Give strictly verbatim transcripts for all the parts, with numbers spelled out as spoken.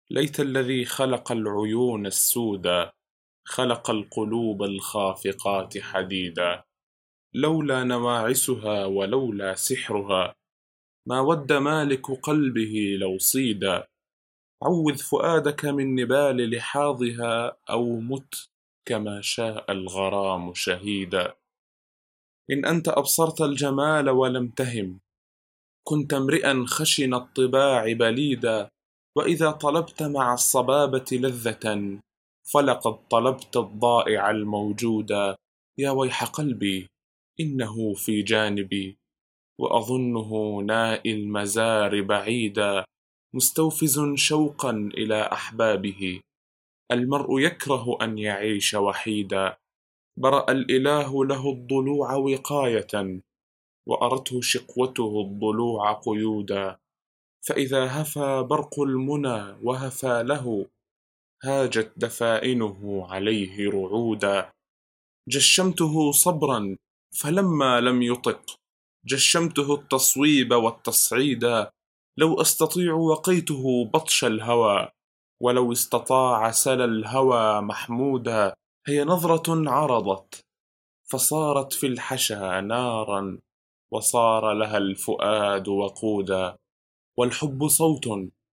ليت الذي خلق العيون السودا خلق القلوب الخافقات حديدا. لولا نواعسها ولولا سحرها ما ود مالك قلبه لو صيدا. عوذ فؤادك من نبال لحاظها أو مت كما شاء الغرام شهيدا. إن أنت أبصرت الجمال ولم تهم كنت امرئا خشن الطباع بليدا. وإذا طلبت مع الصبابة لذة فلقد طلبت الضائع الموجودا. يا ويح قلبي إنه في جانبي وأظنه نائي المزار بعيدا. مستوفز شوقا إلى أحبابه المرء يكره أن يعيش وحيدا. برأ الإله له الضلوع وقاية وأرته شقوته الضلوع قيودا. فإذا هفى برق المنى وهفى له هاجت دفائنه عليه رعودا. جشمته صبرا فلما لم يطق جشمته التصويب والتصعيدا. لو أستطيع وقيته بطش الهوى ولو استطاع سل الهوى محمودا. هي نظرة عرضت فصارت في الحشا نارا وصار لها الفؤاد وقودا. والحب صوت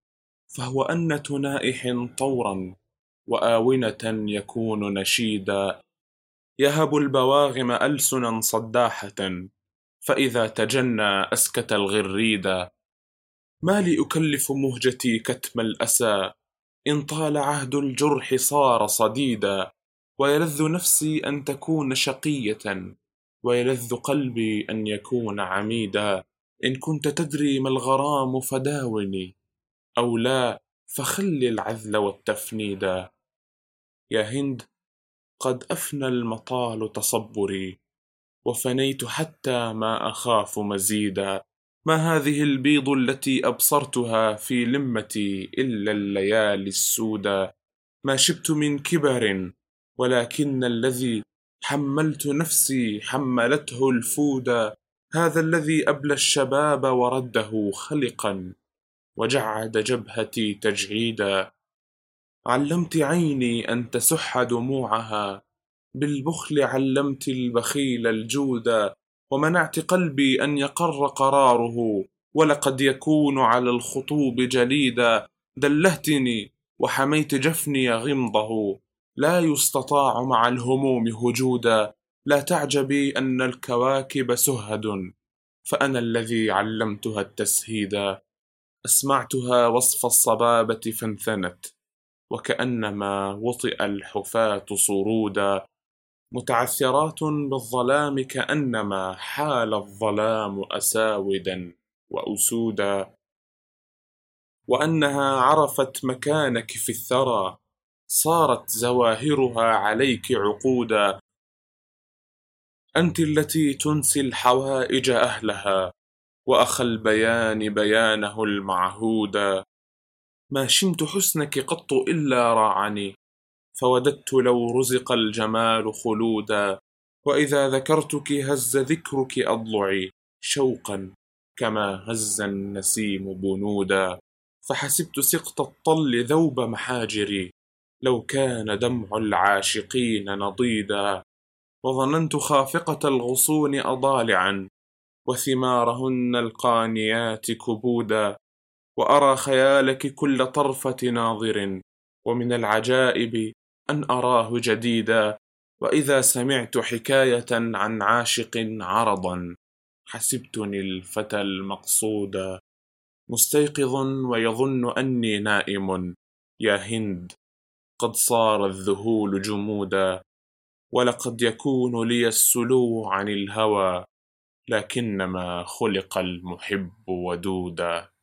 فهو أنة نائح طورا وآونة يكون نشيدا. يهب البواغم ألسنا صداحة فإذا تجنى أسكت الغريدا. ما لي أكلف مهجتي كتم الأسى إن طال عهد الجرح صار صديدا. ويلذ نفسي أن تكون شقية ويلذ قلبي أن يكون عميدا. إن كنت تدري ما الغرام فداوني أو لا فخل العذل والتفنيدا. يا هند قد أفنى المطال تصبري وفنيت حتى ما أخاف مزيدا. ما هذه البيض التي أبصرتها في لمتي إلا الليالي السودا. ما شبت من كبر ولكن الذي حملت نفسي حملته الفودا. هذا الذي أبلى الشباب ورده خلقا وجعد جبهتي تجعيدا. علمت عيني أن تسح دموعها بالبخل علمت البخيل الجودا. ومنعت قلبي أن يقر قراره ولقد يكون على الخطوب جليدا. دلهتني وحميت جفني غمضه لا يستطاع مع الهموم هجودا. لا تعجبي أن الكواكب سهد فأنا الذي علمتها التسهيدا. أسمعتها وصف الصبابة فانثنت وكأنما وطئ الحفاة صرودا. متعثرات بالظلام كأنما حال الظلام أساودا وأسودا. وأنها عرفت مكانك في الثرى صارت زواهرها عليك عقودا. أنت التي تنسي الحوائج أهلها وأخى البيان بيانه المعهودا. ما شمت حسنك قط إلا راعني فوددت لو رزق الجمال خلودا. وإذا ذكرتك هز ذكرك أضلعي شوقا كما هز النسيم بنودا. فحسبت سقط الطل ذوب محاجري لو كان دمع العاشقين نضيدا. وظننت خافقة الغصون أضالعا وثمارهن القانيات كبودا. وأرى خيالك كل طرفة ناظر ومن العجائب أن أراه جديدا. وإذا سمعت حكاية عن عاشق عرضا حسبتني الفتى المقصودا. مستيقظ ويظن أني نائم يا هند قد صار الذهول جمودا. ولقد يكون لي السلو عن الهوى لكنما خلق المحب ودودا.